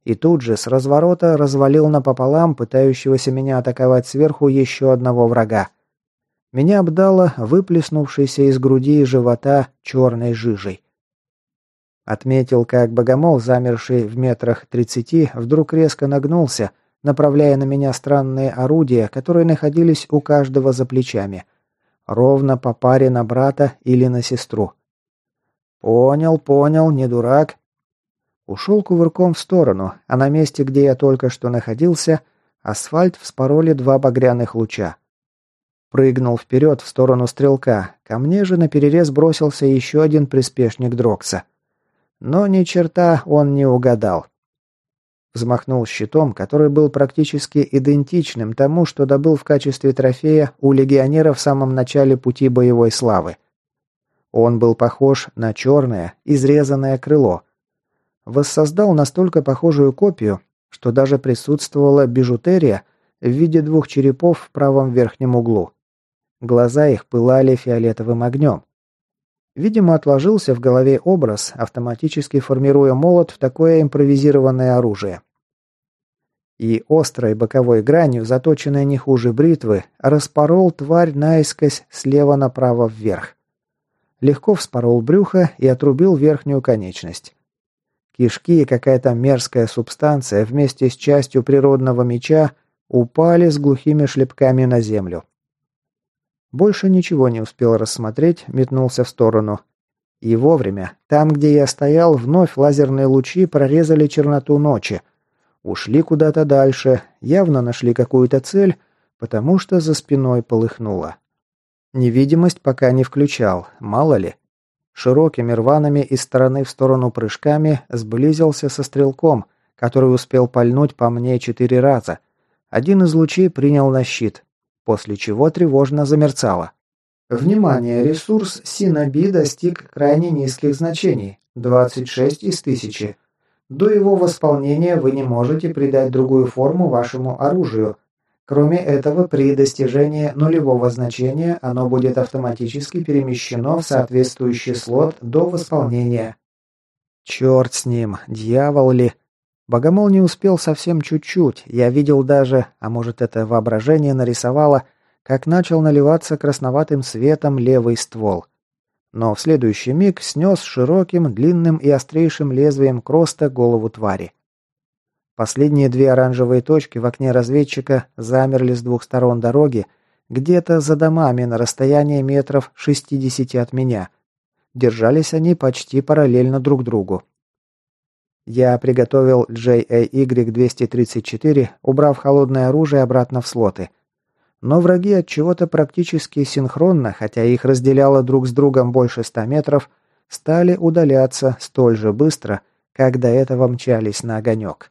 и тут же с разворота развалил напополам пытающегося меня атаковать сверху еще одного врага. Меня обдало выплеснувшейся из груди и живота черной жижей. Отметил, как богомол, замерший в метрах 30, вдруг резко нагнулся, направляя на меня странные орудия, которые находились у каждого за плечами. Ровно по паре на брата или на сестру. Понял, не дурак. Ушел кувырком в сторону, а на месте, где я только что находился, асфальт вспороли два багряных луча. Прыгнул вперед в сторону стрелка, ко мне же наперерез бросился еще один приспешник Дрокса. Но ни черта он не угадал. Взмахнул щитом, который был практически идентичным тому, что добыл в качестве трофея у легионера в самом начале пути боевой славы. Он был похож на черное, изрезанное крыло. Воссоздал настолько похожую копию, что даже присутствовала бижутерия в виде двух черепов в правом верхнем углу. Глаза их пылали фиолетовым огнем. Видимо, отложился в голове образ, автоматически формируя молот в такое импровизированное оружие. И острой боковой гранью, заточенной не хуже бритвы, распорол тварь наискось слева направо вверх. Легко вспорол брюхо и отрубил верхнюю конечность. Кишки и какая-то мерзкая субстанция вместе с частью природного меча упали с глухими шлепками на землю. Больше ничего не успел рассмотреть, метнулся в сторону. И вовремя, там, где я стоял, вновь лазерные лучи прорезали черноту ночи. Ушли куда-то дальше, явно нашли какую-то цель, потому что за спиной полыхнуло. Невидимость пока не включал, мало ли. Широкими рваными из стороны в сторону прыжками сблизился со стрелком, который успел пальнуть по мне 4 раза. Один из лучей принял на щит, после чего тревожно замерцало. Внимание! Ресурс Синоби достиг крайне низких значений – 26 из 1000. До его восполнения вы не можете придать другую форму вашему оружию. Кроме этого, при достижении нулевого значения оно будет автоматически перемещено в соответствующий слот до восполнения. Черт с ним, дьявол ли. Богомол не успел совсем чуть-чуть, я видел даже, а может это воображение нарисовало, как начал наливаться красноватым светом левый ствол. Но в следующий миг снес широким, длинным и острейшим лезвием кроста голову твари. Последние 2 оранжевые точки в окне разведчика замерли с 2 сторон дороги, где-то за домами на расстоянии метров 60 от меня. Держались они почти параллельно друг другу. Я приготовил JAY-234, убрав холодное оружие обратно в слоты. Но враги от чего-то практически синхронно, хотя их разделяло друг с другом больше 100 метров, стали удаляться столь же быстро, как до этого мчались на огонек.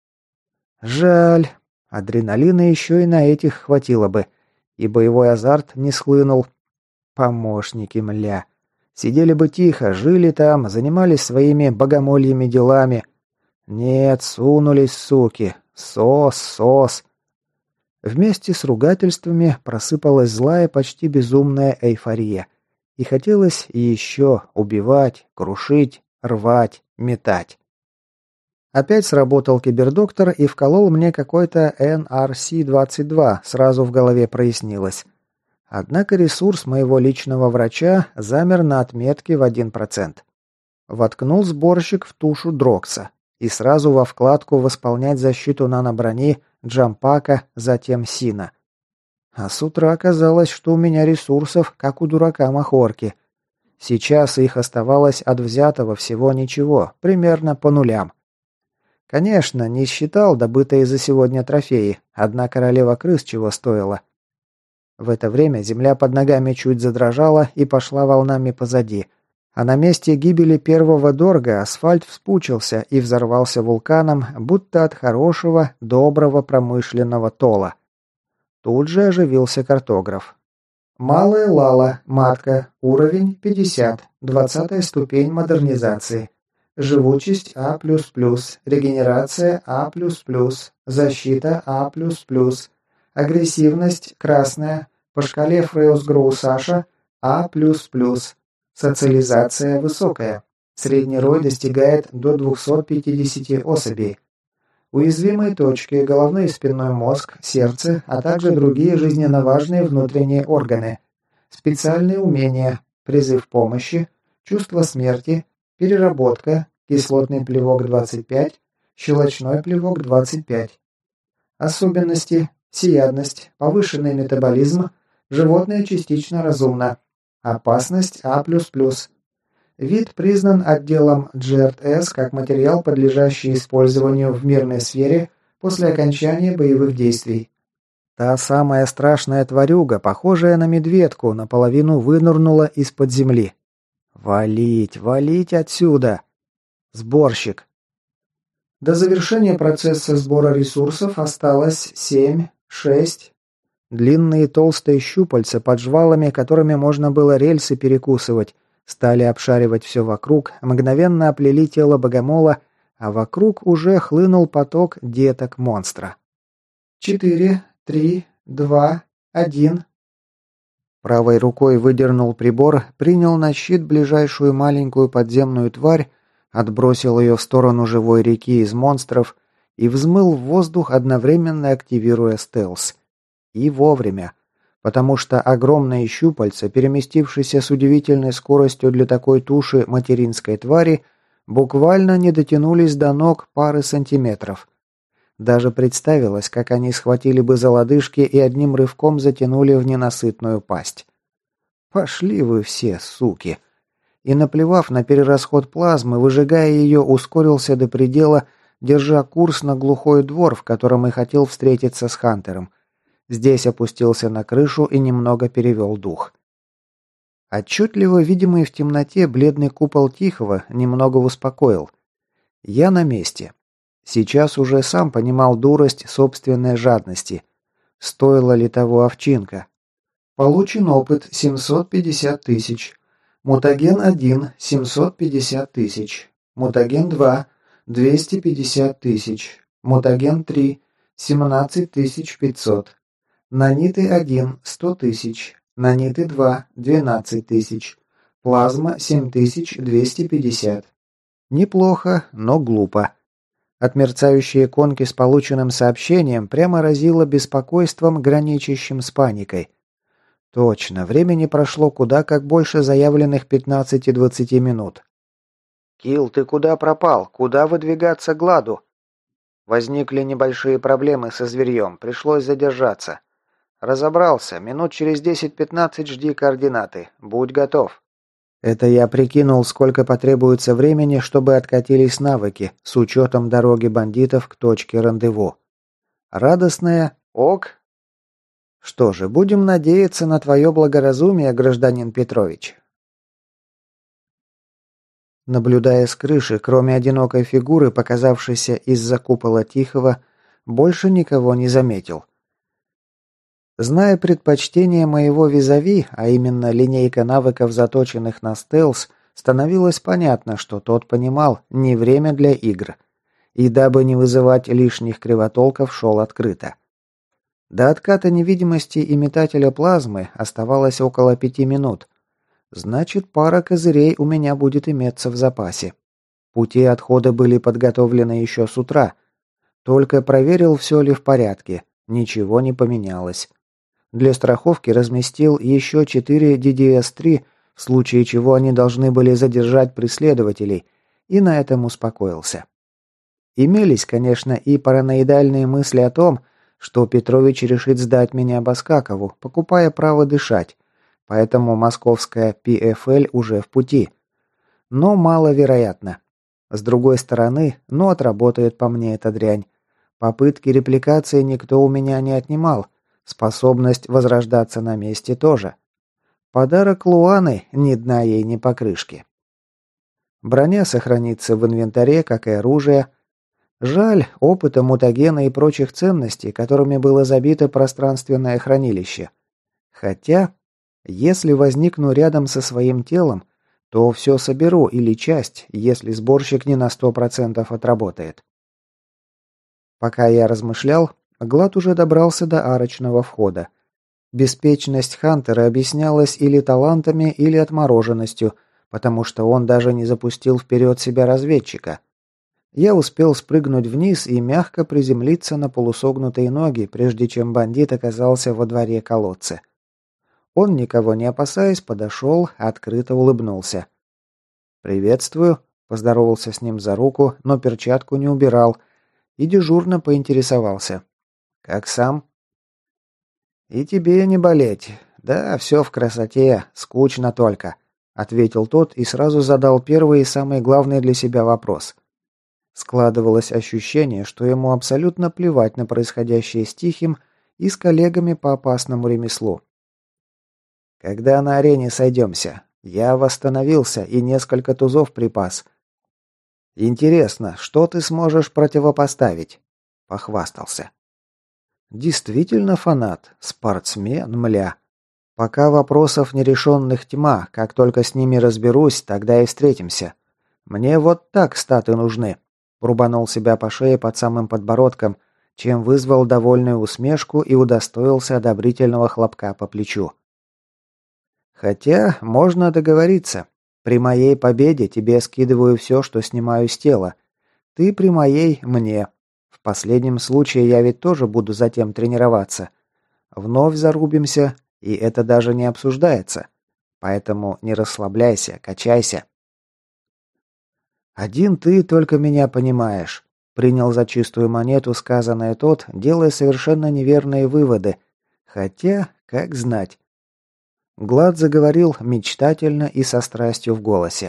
Жаль. Адреналина еще и на этих хватило бы. И боевой азарт не схлынул. Помощники, мля. Сидели бы тихо, жили там, занимались своими богомольями делами. Нет, сунулись, суки. Сос. Вместе с ругательствами просыпалась злая, почти безумная эйфория. И хотелось еще убивать, крушить, рвать, метать. Опять сработал кибердоктор и вколол мне какой-то NRC-22, сразу в голове прояснилось. Однако ресурс моего личного врача замер на отметке в 1%. Воткнул сборщик в тушу Дрокса и сразу во вкладку «Восполнять защиту наноброни» Джампака, затем Сина. А с утра оказалось, что у меня ресурсов, как у дурака Махорки. Сейчас их оставалось от взятого всего ничего, примерно по нулям. Конечно, не считал добытые за сегодня трофеи, одна королева крыс чего стоила. В это время земля под ногами чуть задрожала и пошла волнами позади, а на месте гибели первого дорга асфальт вспучился и взорвался вулканом, будто от хорошего, доброго промышленного тола. Тут же оживился картограф. Малая Лала, матка, уровень 50, 20-я ступень модернизации. Живучесть А++, регенерация А++, защита А++, агрессивность красная, по шкале Фреус-Гроу-Саша А++, социализация высокая, средний рой достигает до 250 особей, Уязвимые точки, головной и спинной мозг, сердце, а также другие жизненно важные внутренние органы. Специальные умения, призыв помощи, чувство смерти, переработка, кислотный плевок 25, щелочной плевок 25. Особенности: всеядность, повышенный метаболизм, животное частично разумно. Опасность А++. Вид признан отделом GRS как материал, подлежащий использованию в мирной сфере после окончания боевых действий. Та самая страшная тварюга, похожая на медведку, наполовину вынырнула из-под земли. «Валить, валить отсюда!» Сборщик. До завершения процесса сбора ресурсов осталось 7, 6. Длинные толстые щупальца под жвалами, которыми можно было рельсы перекусывать, стали обшаривать все вокруг, мгновенно оплели тело богомола, а вокруг уже хлынул поток деток монстра. 4, 3, 2, 1. Правой рукой выдернул прибор, принял на щит ближайшую маленькую подземную тварь, отбросил ее в сторону живой реки из монстров и взмыл в воздух, одновременно активируя стелс. И вовремя, потому что огромные щупальца, переместившиеся с удивительной скоростью для такой туши материнской твари, буквально не дотянулись до ног пары сантиметров. Даже представилось, как они схватили бы за лодыжки и одним рывком затянули в ненасытную пасть. Пошли вы все, суки! И, наплевав на перерасход плазмы, выжигая ее, ускорился до предела, держа курс на глухой двор, в котором и хотел встретиться с Хантером. Здесь опустился на крышу и немного перевел дух. Отчетливо видимый в темноте бледный купол Тихого немного успокоил. Я на месте. Сейчас уже сам понимал дурость собственной жадности. Стоила ли того овчинка? Получен опыт 750 тысяч. Мутаген 1 – 750 тысяч. Мутаген 2 – 250 тысяч. Мутаген 3 – 17 500. Наниты 1 – 100 тысяч. Наниты 2 – 12 тысяч. Плазма 7250. Неплохо, но глупо. От мерцающей иконки с полученным сообщением прямо разило беспокойством, граничащим с паникой. Точно, времени прошло куда как больше заявленных 15-20 минут. «Килл, ты куда пропал? Куда выдвигаться Гладу?» Возникли небольшие проблемы со зверьем, пришлось задержаться. Разобрался, минут через 10-15 жди координаты. Будь готов. Это я прикинул, сколько потребуется времени, чтобы откатились навыки, с учетом дороги бандитов к точке рандеву. Радостное «Ок». Что же, будем надеяться на твое благоразумие, гражданин Петрович. Наблюдая с крыши, кроме одинокой фигуры, показавшейся из-за купола Тихого, больше никого не заметил. Зная предпочтение моего визави, а именно линейка навыков, заточенных на стелс, становилось понятно, что тот понимал, не время для игр. И дабы не вызывать лишних кривотолков, шел открыто. До отката невидимости и метателя плазмы оставалось около 5 минут. Значит, пара козырей у меня будет иметься в запасе. Пути отхода были подготовлены еще с утра. Только проверил, все ли в порядке. Ничего не поменялось. Для страховки разместил еще 4 DDS-3, в случае чего они должны были задержать преследователей, и на этом успокоился. Имелись, конечно, и параноидальные мысли о том, что Петрович решит сдать меня Баскакову, покупая право дышать, поэтому московская PFL уже в пути. Но маловероятно. С другой стороны, отработает по мне эта дрянь. Попытки репликации никто у меня не отнимал, способность возрождаться на месте тоже. Подарок Луаны, ни дна ей, ни покрышки. Броня сохранится в инвентаре, как и оружие. Жаль, опыта, мутагена и прочих ценностей, которыми было забито пространственное хранилище. Хотя, если возникну рядом со своим телом, то все соберу или часть, если сборщик не на 100% отработает. Пока я размышлял, Глад уже добрался до арочного входа. Беспечность Хантера объяснялась или талантами, или отмороженностью, потому что он даже не запустил вперед себя разведчика. Я успел спрыгнуть вниз и мягко приземлиться на полусогнутые ноги, прежде чем бандит оказался во дворе колодца. Он, никого не опасаясь, подошел, открыто улыбнулся. «Приветствую», – поздоровался с ним за руку, но перчатку не убирал, и дежурно поинтересовался. «Как сам?» «И тебе не болеть. Да, все в красоте, скучно только», – ответил тот и сразу задал первый и самый главный для себя вопрос. Складывалось ощущение, что ему абсолютно плевать на происходящее с Тихим и с коллегами по опасному ремеслу. «Когда на арене сойдемся? Я восстановился и несколько тузов припас. Интересно, что ты сможешь противопоставить?» – похвастался. «Действительно фанат, спортсмен, мля. Пока вопросов нерешенных тьма, как только с ними разберусь, тогда и встретимся. Мне вот так статы нужны». Рубанул себя по шее под самым подбородком, чем вызвал довольную усмешку и удостоился одобрительного хлопка по плечу. «Хотя можно договориться. При моей победе тебе скидываю все, что снимаю с тела. Ты при моей – мне. В последнем случае я ведь тоже буду затем тренироваться. Вновь зарубимся, и это даже не обсуждается. Поэтому не расслабляйся, качайся». «Один ты только меня понимаешь», — принял за чистую монету сказанное тот, делая совершенно неверные выводы. Хотя, как знать. Глад заговорил мечтательно и со страстью в голосе.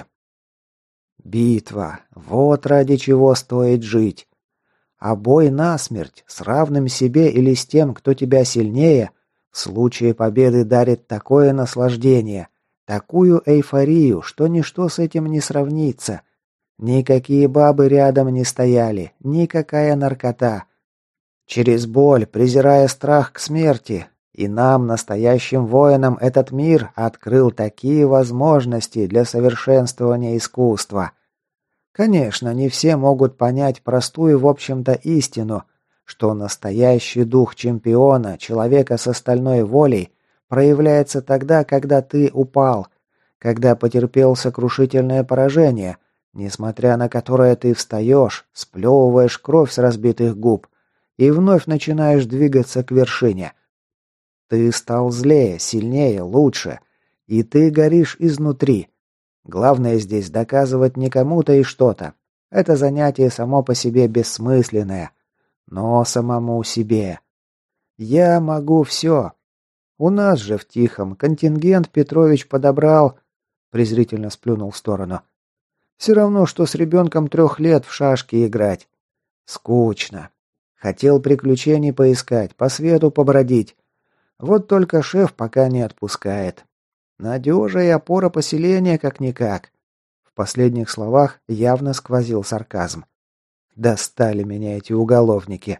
«Битва. Вот ради чего стоит жить. А бой насмерть, с равным себе или с тем, кто тебя сильнее, в случае победы дарит такое наслаждение, такую эйфорию, что ничто с этим не сравнится». Никакие бабы рядом не стояли, никакая наркота. Через боль, презирая страх к смерти, и нам, настоящим воинам, этот мир открыл такие возможности для совершенствования искусства. Конечно, не все могут понять простую, в общем-то, истину, что настоящий дух чемпиона, человека с остальной волей, проявляется тогда, когда ты упал, когда потерпел сокрушительное поражение – несмотря на которое ты встаешь, сплевываешь кровь с разбитых губ и вновь начинаешь двигаться к вершине. Ты стал злее, сильнее, лучше, и ты горишь изнутри. Главное здесь доказывать не кому-то и что-то. Это занятие само по себе бессмысленное, но самому себе. Я могу все. У нас же в Тихом контингент Петрович подобрал, презрительно сплюнул в сторону. Все равно, что с ребенком 3 лет в шашки играть. Скучно. Хотел приключений поискать, по свету побродить. Вот только шеф пока не отпускает. Надежа и опора поселения как-никак. В последних словах явно сквозил сарказм. Достали меня эти уголовники.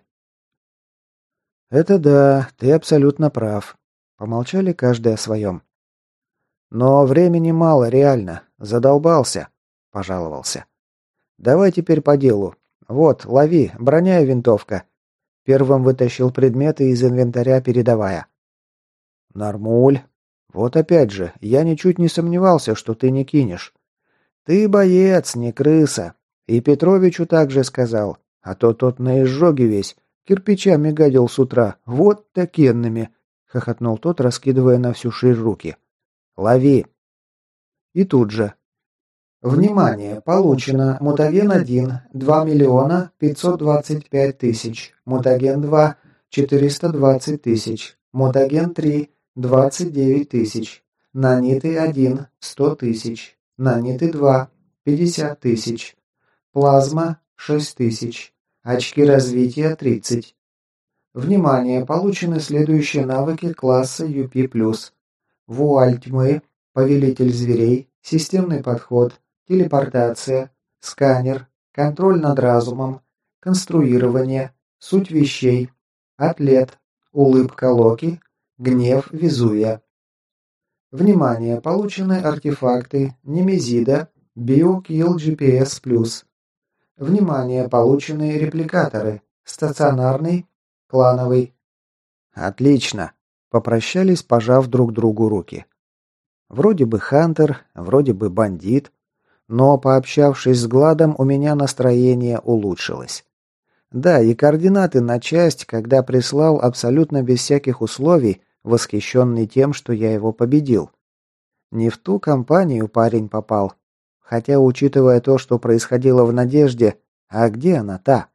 Это да, ты абсолютно прав. Помолчали каждый о своем. Но времени мало, реально. Задолбался. Пожаловался. «Давай теперь по делу. Вот, лови, броня и винтовка». Первым вытащил предметы из инвентаря, передавая. «Нормуль. Вот опять же, я ничуть не сомневался, что ты не кинешь. Ты боец, не крыса. И Петровичу также сказал. А то тот на изжоге весь, кирпичами гадил с утра. Вот такенными», — хохотнул тот, раскидывая на всю ширь руки. «Лови». И тут же. Внимание! Получено мутаген-1 2 миллиона 525 тысяч, мутаген-2 420 тысяч, мутаген-3 29 тысяч, наниты-1 100 тысяч, наниты-2 50 тысяч, плазма 6 тысяч, очки развития 30. Внимание! Получены следующие навыки класса UP+. Вуаль тьмы, повелитель зверей, системный подход, телепортация, сканер, контроль над разумом, конструирование, суть вещей, атлет, улыбка Локи, гнев Везувия. Внимание! Получены артефакты Немезида, BioKill GPS+. Внимание! Получены репликаторы, стационарный, клановый. Отлично! Попрощались, пожав друг другу руки. Вроде бы Хантер, вроде бы бандит. Но, пообщавшись с Гладом, у меня настроение улучшилось. Да, и координаты на часть, когда прислал абсолютно без всяких условий, восхищенный тем, что я его победил. Не в ту компанию парень попал. Хотя, учитывая то, что происходило в «Надежде», а где она та?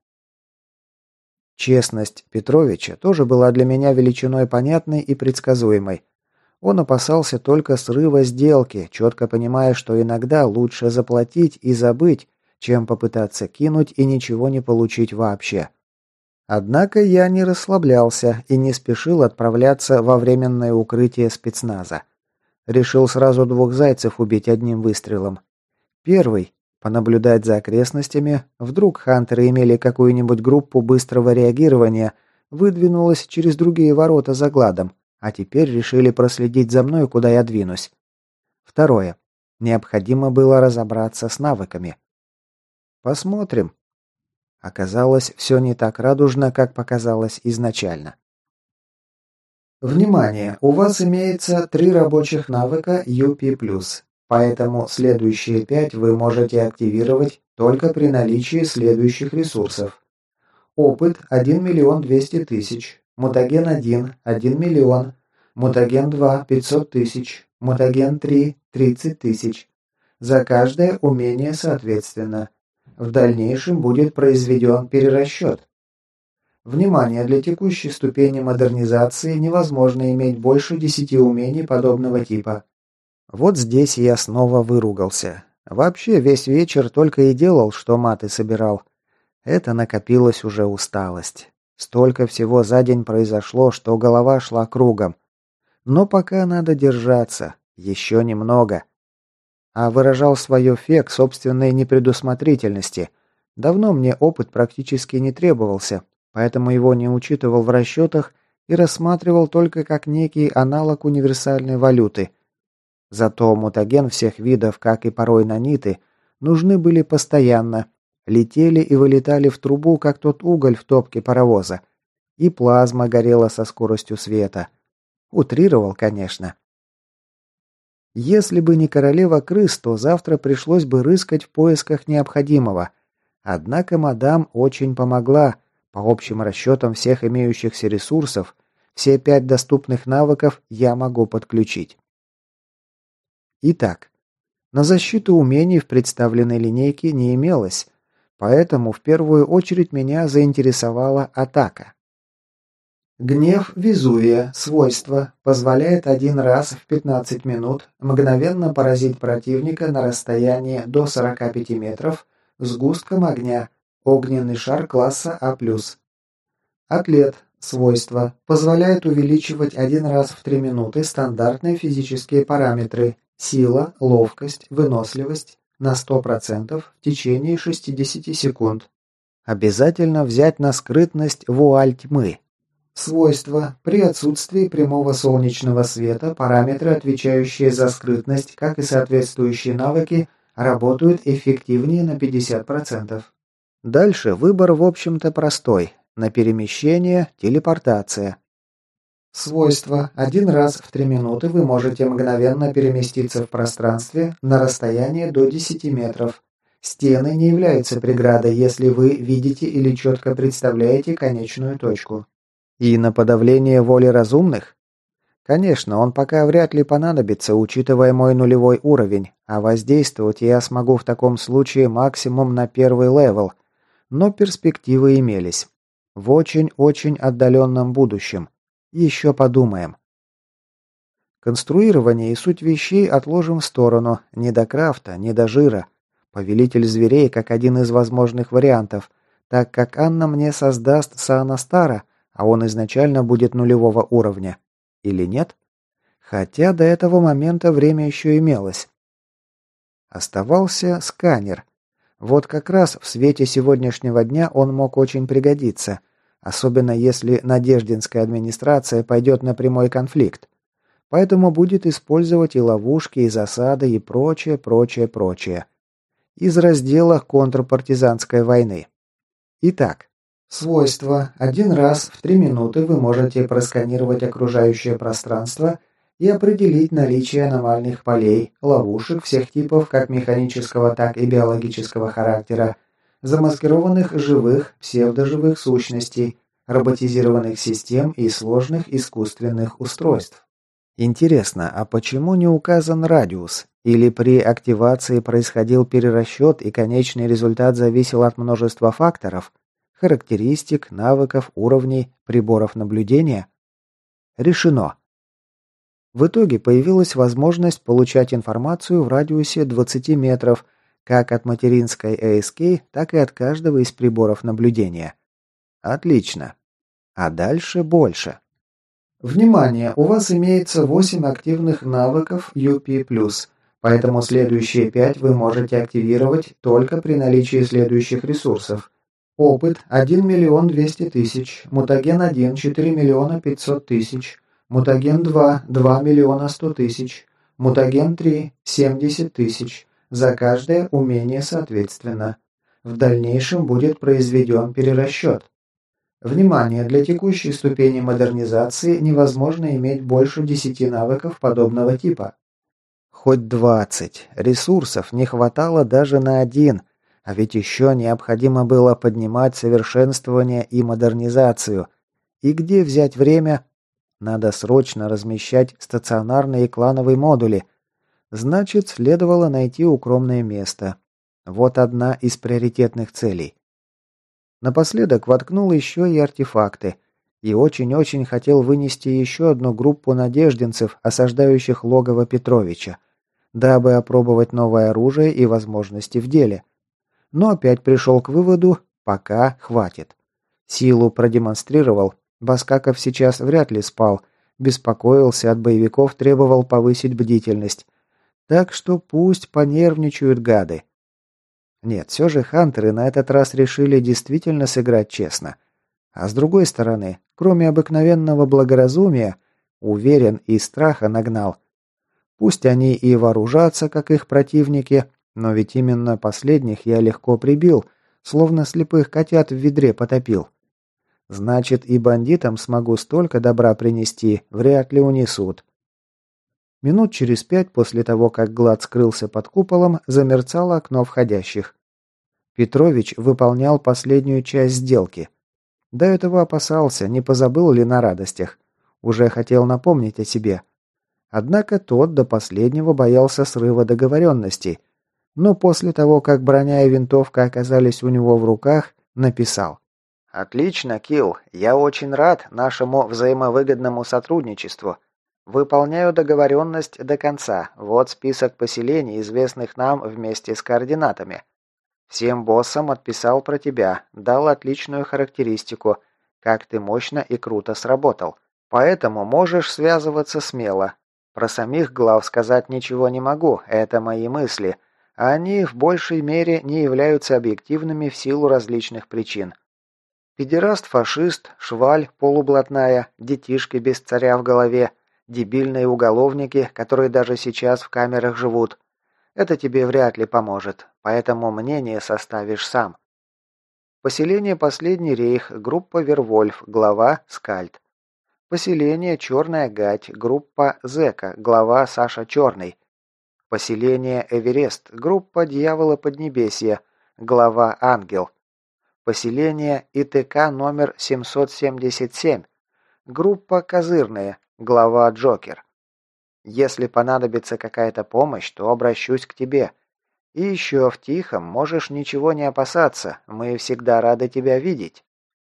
Честность Петровича тоже была для меня величиной понятной и предсказуемой. Он опасался только срыва сделки, четко понимая, что иногда лучше заплатить и забыть, чем попытаться кинуть и ничего не получить вообще. Однако я не расслаблялся и не спешил отправляться во временное укрытие спецназа. Решил сразу двух зайцев убить одним выстрелом. Первый – понаблюдать за окрестностями, вдруг хантеры имели какую-нибудь группу быстрого реагирования, выдвинулась через другие ворота за Гладом, а теперь решили проследить за мной, куда я двинусь. Второе. Необходимо было разобраться с навыками. Посмотрим. Оказалось, все не так радужно, как показалось изначально. Внимание! У вас имеется 3 рабочих навыка UP+. Поэтому следующие 5 вы можете активировать только при наличии следующих ресурсов. Опыт 1 миллион 200 тысяч, мутаген 1 – 1 миллион, мутаген 2 – 500 тысяч, мутаген 3 – 30 тысяч. За каждое умение соответственно. В дальнейшем будет произведен перерасчет. Внимание! Для текущей ступени модернизации невозможно иметь больше 10 умений подобного типа. Вот здесь я снова выругался. Вообще весь вечер только и делал, что маты собирал. Это накопилась уже усталость. Столько всего за день произошло, что голова шла кругом. Но пока надо держаться. Еще немного. А выражал свое фе к собственной непредусмотрительности. Давно мне опыт практически не требовался, поэтому его не учитывал в расчетах и рассматривал только как некий аналог универсальной валюты. Зато мутаген всех видов, как и порой наниты, нужны были постоянно, летели и вылетали в трубу, как тот уголь в топке паровоза. И плазма горела со скоростью света. Утрировал, конечно. Если бы не королева крыс, то завтра пришлось бы рыскать в поисках необходимого. Однако мадам очень помогла. По общим расчетам всех имеющихся ресурсов, все 5 доступных навыков я могу подключить. Итак, на защиту умений в представленной линейке не имелось, поэтому в первую очередь меня заинтересовала атака. Гнев Везувия. Свойство. Позволяет один раз в 15 минут мгновенно поразить противника на расстоянии до 45 метров сгустком огня. Огненный шар класса А+. Атлет. Свойство. Позволяет увеличивать один раз в 3 минуты стандартные физические параметры. Сила, ловкость, выносливость на 100% в течение 60 секунд. Обязательно взять на скрытность вуаль тьмы. Свойства. При отсутствии прямого солнечного света параметры, отвечающие за скрытность, как и соответствующие навыки, работают эффективнее на 50%. Дальше выбор, в общем-то, простой. На перемещение, телепортация. Свойство. Один раз в 3 минуты вы можете мгновенно переместиться в пространстве на расстояние до 10 метров. Стены не являются преградой, если вы видите или четко представляете конечную точку. И на подавление воли разумных? Конечно, он пока вряд ли понадобится, учитывая мой нулевой уровень, а воздействовать я смогу в таком случае максимум на 1-й левел, но перспективы имелись. В очень-очень отдаленном будущем. Еще подумаем. Конструирование и суть вещей отложим в сторону. Ни до крафта, ни до жира. Повелитель зверей как один из возможных вариантов, так как Анна мне создаст Саанастара, а он изначально будет нулевого уровня. Или нет? Хотя до этого момента время еще имелось. Оставался сканер. Вот как раз в свете сегодняшнего дня он мог очень пригодиться. Особенно если Надеждинская администрация пойдет на прямой конфликт. Поэтому будет использовать и ловушки, и засады, и прочее, прочее, прочее. Из раздела контрпартизанской войны. Итак, свойства. Один раз в 3 минуты вы можете просканировать окружающее пространство и определить наличие аномальных полей, ловушек всех типов как механического, так и биологического характера, замаскированных живых, псевдоживых сущностей, роботизированных систем и сложных искусственных устройств. Интересно, а почему не указан радиус? Или при активации происходил перерасчет и конечный результат зависел от множества факторов? Характеристик, навыков, уровней, приборов наблюдения? Решено. В итоге появилась возможность получать информацию в радиусе 20 метров, как от материнской ASK, так и от каждого из приборов наблюдения. Отлично. А дальше больше. Внимание! У вас имеется 8 активных навыков UP+, поэтому следующие 5 вы можете активировать только при наличии следующих ресурсов. Опыт 1 миллион 200 тысяч, мутаген 1 4 миллиона 500 тысяч, мутаген 2 2 миллиона 100 тысяч, мутаген 3 70 тысяч, за каждое умение соответственно. В дальнейшем будет произведен перерасчет. Внимание! Для текущей ступени модернизации невозможно иметь больше 10 навыков подобного типа. Хоть 20. Ресурсов не хватало даже на один. А ведь еще необходимо было поднимать совершенствование и модернизацию. И где взять время? Надо срочно размещать стационарные и клановые модули. Значит, следовало найти укромное место. Вот одна из приоритетных целей. Напоследок воткнул еще и артефакты. И очень-очень хотел вынести еще одну группу надежденцев, осаждающих логово Петровича, дабы опробовать новое оружие и возможности в деле. Но опять пришел к выводу, пока хватит. Силу продемонстрировал, Баскаков сейчас вряд ли спал, беспокоился от боевиков, требовал повысить бдительность. Так что пусть понервничают гады. Нет, все же хантеры на этот раз решили действительно сыграть честно. А с другой стороны, кроме обыкновенного благоразумия, уверен, и страха нагнал. Пусть они и вооружатся, как их противники, но ведь именно последних я легко прибил, словно слепых котят в ведре потопил. Значит, и бандитам смогу столько добра принести, вряд ли унесут. Минут через 5 после того, как Глад скрылся под куполом, замерцало окно входящих. Петрович выполнял последнюю часть сделки. До этого опасался, не позабыл ли на радостях. Уже хотел напомнить о себе. Однако тот до последнего боялся срыва договоренностей. Но после того, как броня и винтовка оказались у него в руках, написал. «Отлично, Килл. Я очень рад нашему взаимовыгодному сотрудничеству. Выполняю договоренность до конца. Вот список поселений, известных нам вместе с координатами. Всем боссам отписал про тебя, дал отличную характеристику, как ты мощно и круто сработал. Поэтому можешь связываться смело. Про самих глав сказать ничего не могу, это мои мысли. А они в большей мере не являются объективными в силу различных причин. Педераст-фашист, шваль полублатная, детишки без царя в голове, дебильные уголовники, которые даже сейчас в камерах живут. Это тебе вряд ли поможет, поэтому мнение составишь сам. Поселение Последний Рейх, группа Вервольф, глава Скальд. Поселение Черная Гать, группа Зека, глава Саша Черный. Поселение Эверест, группа Дьявола Поднебесья, глава Ангел. Поселение ИТК номер 777, группа Козырные, глава Джокер. Если понадобится какая-то помощь, то обращусь к тебе. И еще в Тихом можешь ничего не опасаться, мы всегда рады тебя видеть».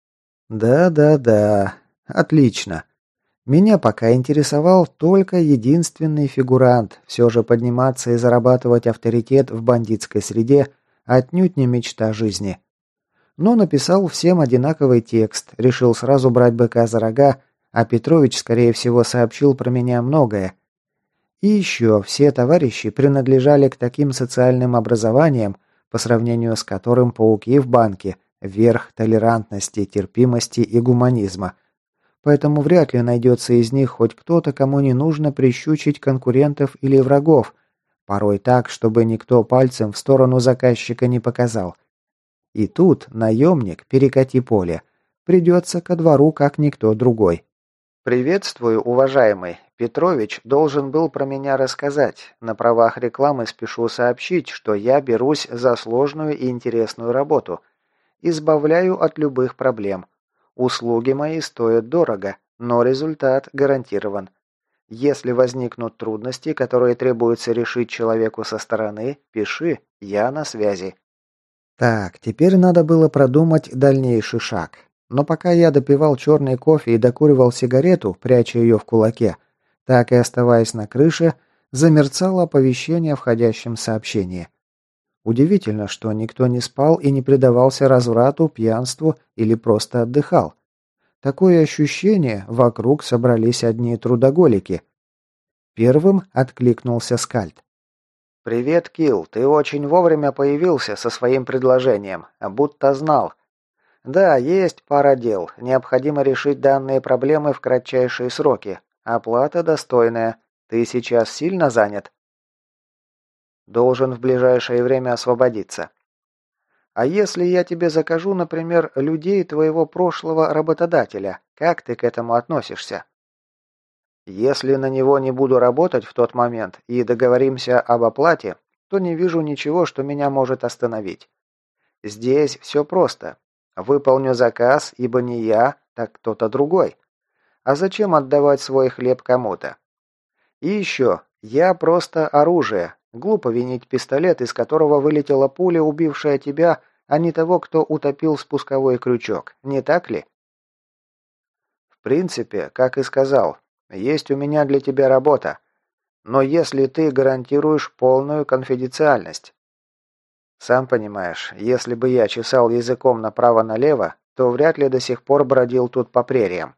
Да. Отлично. Меня пока интересовал только единственный фигурант. Все же подниматься и зарабатывать авторитет в бандитской среде отнюдь не мечта жизни. Но написал всем одинаковый текст, решил сразу брать быка за рога, а Петрович, скорее всего, сообщил про меня многое. И еще все товарищи принадлежали к таким социальным образованиям, по сравнению с которым пауки в банке – верх толерантности, терпимости и гуманизма. Поэтому вряд ли найдется из них хоть кто-то, кому не нужно прищучить конкурентов или врагов, порой так, чтобы никто пальцем в сторону заказчика не показал. И тут наемник, перекати поле, придется ко двору, как никто другой. «Приветствую, уважаемый. Петрович должен был про меня рассказать. На правах рекламы спешу сообщить, что я берусь за сложную и интересную работу. Избавляю от любых проблем. Услуги мои стоят дорого, но результат гарантирован. Если возникнут трудности, которые требуется решить человеку со стороны, пиши, я на связи. Так, теперь надо было продумать дальнейший шаг. Но пока я допивал черный кофе и докуривал сигарету, пряча ее в кулаке, так и оставаясь на крыше, замерцало оповещение о входящем сообщении. Удивительно, что никто не спал и не предавался разврату, пьянству или просто отдыхал. Такое ощущение, вокруг собрались одни трудоголики. Первым откликнулся Скальд. «Привет, Килл, ты очень вовремя появился со своим предложением, будто знал. Да, есть пара дел, необходимо решить данные проблемы в кратчайшие сроки. Оплата достойная. Ты сейчас сильно занят?» «Должен в ближайшее время освободиться». «А если я тебе закажу, например, людей твоего прошлого работодателя, как ты к этому относишься?» «Если на него не буду работать в тот момент и договоримся об оплате, то не вижу ничего, что меня может остановить. Здесь все просто. Выполню заказ, ибо не я, так кто-то другой. А зачем отдавать свой хлеб кому-то? И еще, я просто оружие. Глупо винить пистолет, из которого вылетела пуля, убившая тебя, а не того, кто утопил спусковой крючок. Не так ли?» «В принципе, как и сказал, есть у меня для тебя работа. Но если ты гарантируешь полную конфиденциальность. Сам понимаешь, если бы я чесал языком направо-налево, то вряд ли до сих пор бродил тут по прериям.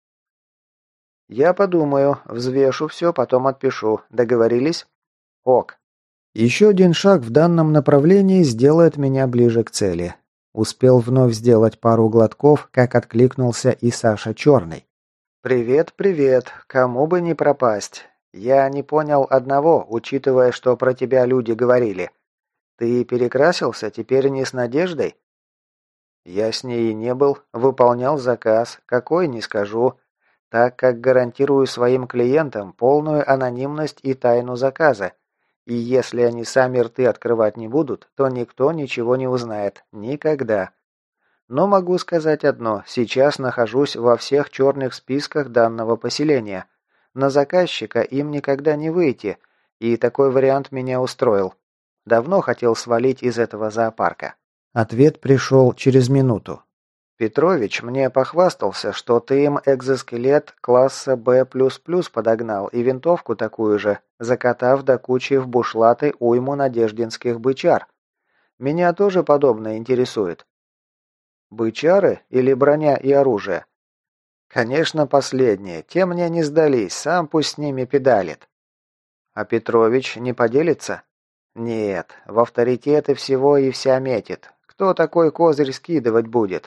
Я подумаю, взвешу все, потом отпишу. Договорились? Ок. Еще один шаг в данном направлении сделает меня ближе к цели. Успел вновь сделать пару глотков, как откликнулся и Саша Черный. «Привет, привет. Кому бы не пропасть. Я не понял одного, учитывая, что про тебя люди говорили. Ты перекрасился, теперь не с Надеждой?» «Я с ней и не был. Выполнял заказ. Какой, не скажу. Так как гарантирую своим клиентам полную анонимность и тайну заказа. И если они сами рты открывать не будут, то никто ничего не узнает. Никогда. Но могу сказать одно. Сейчас нахожусь во всех черных списках данного поселения. На заказчика им никогда не выйти, и такой вариант меня устроил. Давно хотел свалить из этого зоопарка». Ответ пришел через минуту. «Петрович мне похвастался, что ты им экзоскелет класса Б++ подогнал и винтовку такую же, закатав до кучи в бушлаты уйму надеждинских бычар. Меня тоже подобное интересует». «Бычары или броня и оружие?» «Конечно, последние. Те мне не сдались, сам пусть с ними педалит». «А Петрович не поделится?» «Нет, в авторитеты всего и вся метит. Кто такой козырь скидывать будет?»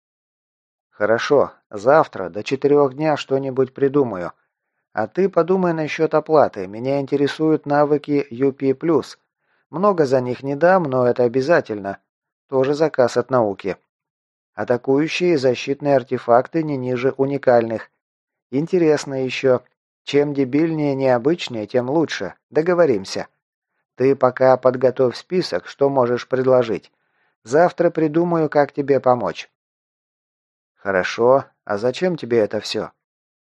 «Хорошо, завтра до 4 дня что-нибудь придумаю. А ты подумай насчет оплаты. Меня интересуют навыки UP+. Много за них не дам, но это обязательно. Тоже заказ от науки. Атакующие и защитные артефакты не ниже уникальных. Интересно еще. Чем дебильнее и необычнее, тем лучше. Договоримся. Ты пока подготовь список, что можешь предложить. Завтра придумаю, как тебе помочь». «Хорошо. А зачем тебе это все?»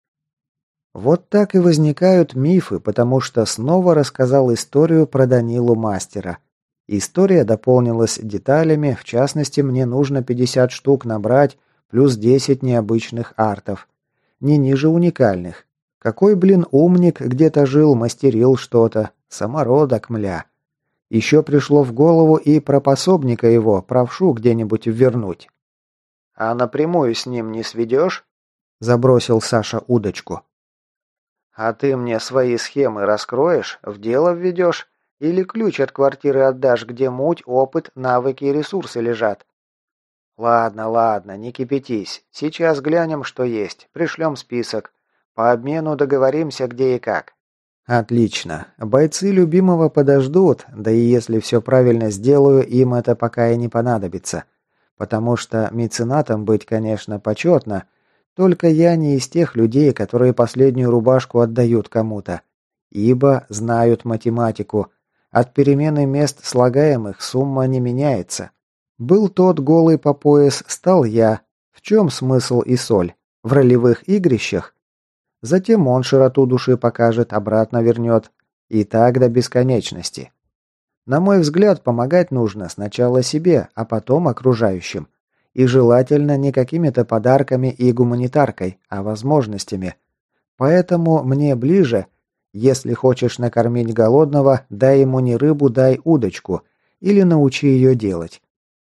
Вот так и возникают мифы, потому что снова рассказал историю про Данилу Мастера. История дополнилась деталями, в частности, мне нужно 50 штук набрать, плюс 10 необычных артов. Не ниже уникальных. Какой, блин, умник где-то жил, мастерил что-то. Самородок, мля. Еще пришло в голову и про пособника его, правшу где-нибудь вернуть. «А напрямую с ним не сведешь?» – забросил Саша удочку. «А ты мне свои схемы раскроешь, в дело введешь? Или ключ от квартиры отдашь, где муть, опыт, навыки и ресурсы лежат?» «Ладно, ладно, не кипятись. Сейчас глянем, что есть. Пришлем список. По обмену договоримся, где и как». «Отлично. Бойцы любимого подождут, да и если все правильно сделаю, им это пока и не понадобится. Потому что меценатом быть, конечно, почетно, Только я не из тех людей, которые последнюю рубашку отдают кому-то, ибо знают математику. От перемены мест слагаемых сумма не меняется. Был тот голый по пояс, стал я. В чем смысл и соль? В ролевых игрищах? Затем он широту души покажет, обратно вернет. И так до бесконечности. На мой взгляд, помогать нужно сначала себе, а потом окружающим. И желательно не какими-то подарками и гуманитаркой, а возможностями. Поэтому мне ближе, если хочешь накормить голодного, дай ему не рыбу, дай удочку, или научи ее делать.